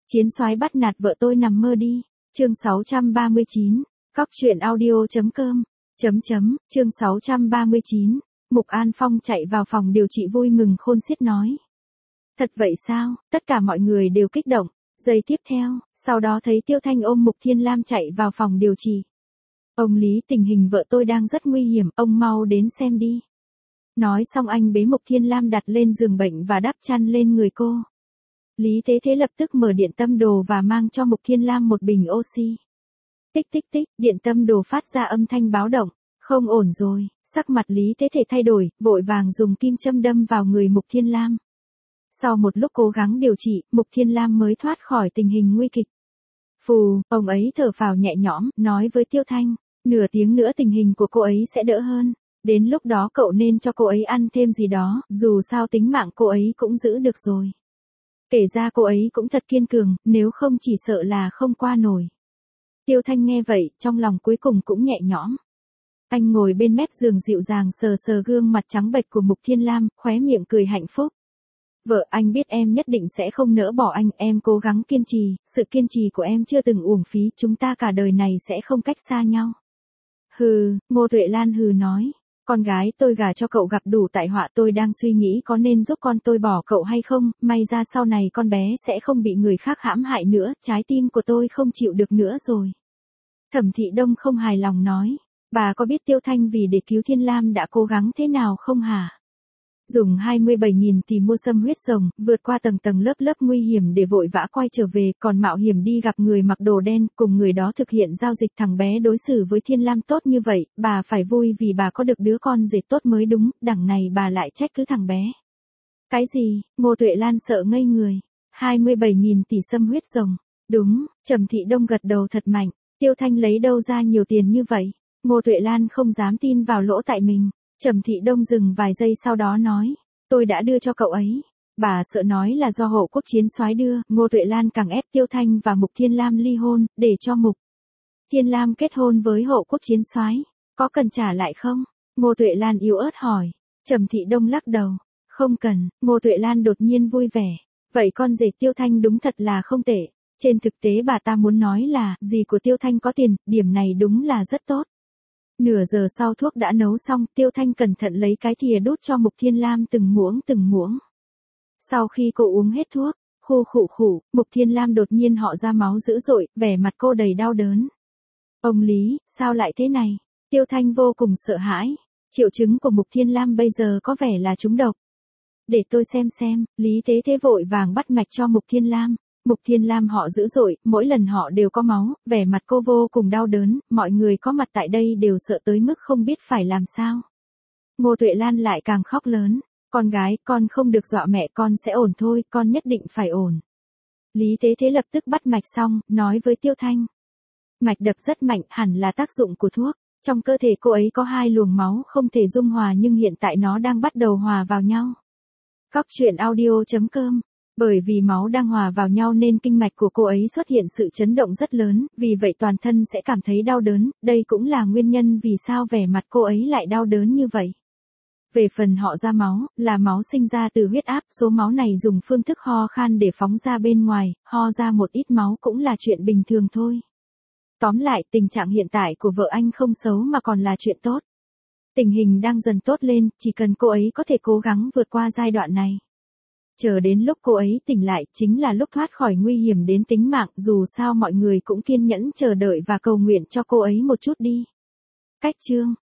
Chiến soái bắt nạt vợ tôi nằm mơ đi. Chương 639. Cóc truyện audio.com. Chương 639. Mục An Phong chạy vào phòng điều trị vui mừng khôn xiết nói. Thật vậy sao? Tất cả mọi người đều kích động. Giây tiếp theo, sau đó thấy Tiêu Thanh ôm Mục Thiên Lam chạy vào phòng điều trị. Ông Lý, tình hình vợ tôi đang rất nguy hiểm, ông mau đến xem đi. Nói xong anh bế Mục Thiên Lam đặt lên giường bệnh và đắp chăn lên người cô. Lý Thế Thế lập tức mở điện tâm đồ và mang cho Mục Thiên Lam một bình oxy. Tích tích tích, điện tâm đồ phát ra âm thanh báo động. Không ổn rồi, sắc mặt Lý Thế Thế thay đổi, vội vàng dùng kim châm đâm vào người Mục Thiên Lam. Sau một lúc cố gắng điều trị, Mục Thiên Lam mới thoát khỏi tình hình nguy kịch. Phù, ông ấy thở phào nhẹ nhõm, nói với Tiêu Thanh, nửa tiếng nữa tình hình của cô ấy sẽ đỡ hơn. Đến lúc đó cậu nên cho cô ấy ăn thêm gì đó, dù sao tính mạng cô ấy cũng giữ được rồi. Kể ra cô ấy cũng thật kiên cường, nếu không chỉ sợ là không qua nổi. Tiêu Thanh nghe vậy, trong lòng cuối cùng cũng nhẹ nhõm. Anh ngồi bên mép giường dịu dàng sờ sờ gương mặt trắng bệch của Mục Thiên Lam, khóe miệng cười hạnh phúc. Vợ anh biết em nhất định sẽ không nỡ bỏ anh, em cố gắng kiên trì, sự kiên trì của em chưa từng uổng phí, chúng ta cả đời này sẽ không cách xa nhau. Hừ, Ngô Tuệ Lan hừ nói, con gái tôi gả cho cậu gặp đủ tai họa, tôi đang suy nghĩ có nên giúp con tôi bỏ cậu hay không, may ra sau này con bé sẽ không bị người khác hãm hại nữa, trái tim của tôi không chịu được nữa rồi. Thẩm Thị Đông không hài lòng nói, bà có biết Tiêu Thanh vì để cứu Thiên Lam đã cố gắng thế nào không hả? Dùng 27.000 tỷ mua sâm huyết rồng, vượt qua tầng tầng lớp lớp nguy hiểm để vội vã quay trở về, còn mạo hiểm đi gặp người mặc đồ đen, cùng người đó thực hiện giao dịch. Thằng bé đối xử với Thiên Lam tốt như vậy, bà phải vui vì bà có được đứa con rể tốt mới đúng, đằng này bà lại trách cứ thằng bé. Cái gì? Ngô Tuệ Lan sợ ngây người. 27.000 tỷ sâm huyết rồng. Đúng, Trầm Thị Đông gật đầu thật mạnh. Tiêu Thanh lấy đâu ra nhiều tiền như vậy? Ngô Tuệ Lan không dám tin vào lỗ tai mình. Trầm Thị Đông dừng vài giây sau đó nói, tôi đã đưa cho cậu ấy. Bà sợ nói là do Hộ Quốc chiến soái đưa, Ngô Tuệ Lan càng ép Tiêu Thanh và Mục Thiên Lam ly hôn, để cho Mục Thiên Lam kết hôn với Hộ Quốc chiến soái. Có cần trả lại không? Ngô Tuệ Lan yếu ớt hỏi. Trầm Thị Đông lắc đầu. Không cần. Ngô Tuệ Lan đột nhiên vui vẻ. Vậy con rể Tiêu Thanh đúng thật là không tệ. Trên thực tế bà ta muốn nói là, dì của Tiêu Thanh có tiền, điểm này đúng là rất tốt. Nửa giờ sau thuốc đã nấu xong, Tiêu Thanh cẩn thận lấy cái thìa đút cho Mục Thiên Lam từng muỗng. Sau khi cô uống hết thuốc, khụ, Mục Thiên Lam đột nhiên họ ra máu dữ dội, vẻ mặt cô đầy đau đớn. Ông Lý, sao lại thế này? Tiêu Thanh vô cùng sợ hãi. Triệu chứng của Mục Thiên Lam bây giờ có vẻ là trúng độc. Để tôi xem, Lý Thế Thế vội vàng bắt mạch cho Mục Thiên Lam. Mục Thiên Lam họ dữ dội, mỗi lần họ đều có máu, vẻ mặt cô vô cùng đau đớn, mọi người có mặt tại đây đều sợ tới mức không biết phải làm sao. Ngô Tuệ Lan lại càng khóc lớn, con gái, con không được dọa mẹ, con sẽ ổn thôi, con nhất định phải ổn. Lý Thế Thế lập tức bắt mạch xong, nói với Tiêu Thanh. Mạch đập rất mạnh, hẳn là tác dụng của thuốc, trong cơ thể cô ấy có 2 luồng máu không thể dung hòa nhưng hiện tại nó đang bắt đầu hòa vào nhau. Cóc truyện audio.com. Bởi vì máu đang hòa vào nhau nên kinh mạch của cô ấy xuất hiện sự chấn động rất lớn, vì vậy toàn thân sẽ cảm thấy đau đớn, đây cũng là nguyên nhân vì sao vẻ mặt cô ấy lại đau đớn như vậy. Về phần họ ra máu, là máu sinh ra từ huyết áp, số máu này dùng phương thức ho khan để phóng ra bên ngoài, ho ra một ít máu cũng là chuyện bình thường thôi. Tóm lại, tình trạng hiện tại của vợ anh không xấu mà còn là chuyện tốt. Tình hình đang dần tốt lên, chỉ cần cô ấy có thể cố gắng vượt qua giai đoạn này. Chờ đến lúc cô ấy tỉnh lại chính là lúc thoát khỏi nguy hiểm đến tính mạng, dù sao mọi người cũng kiên nhẫn chờ đợi và cầu nguyện cho cô ấy một chút đi. Cách chương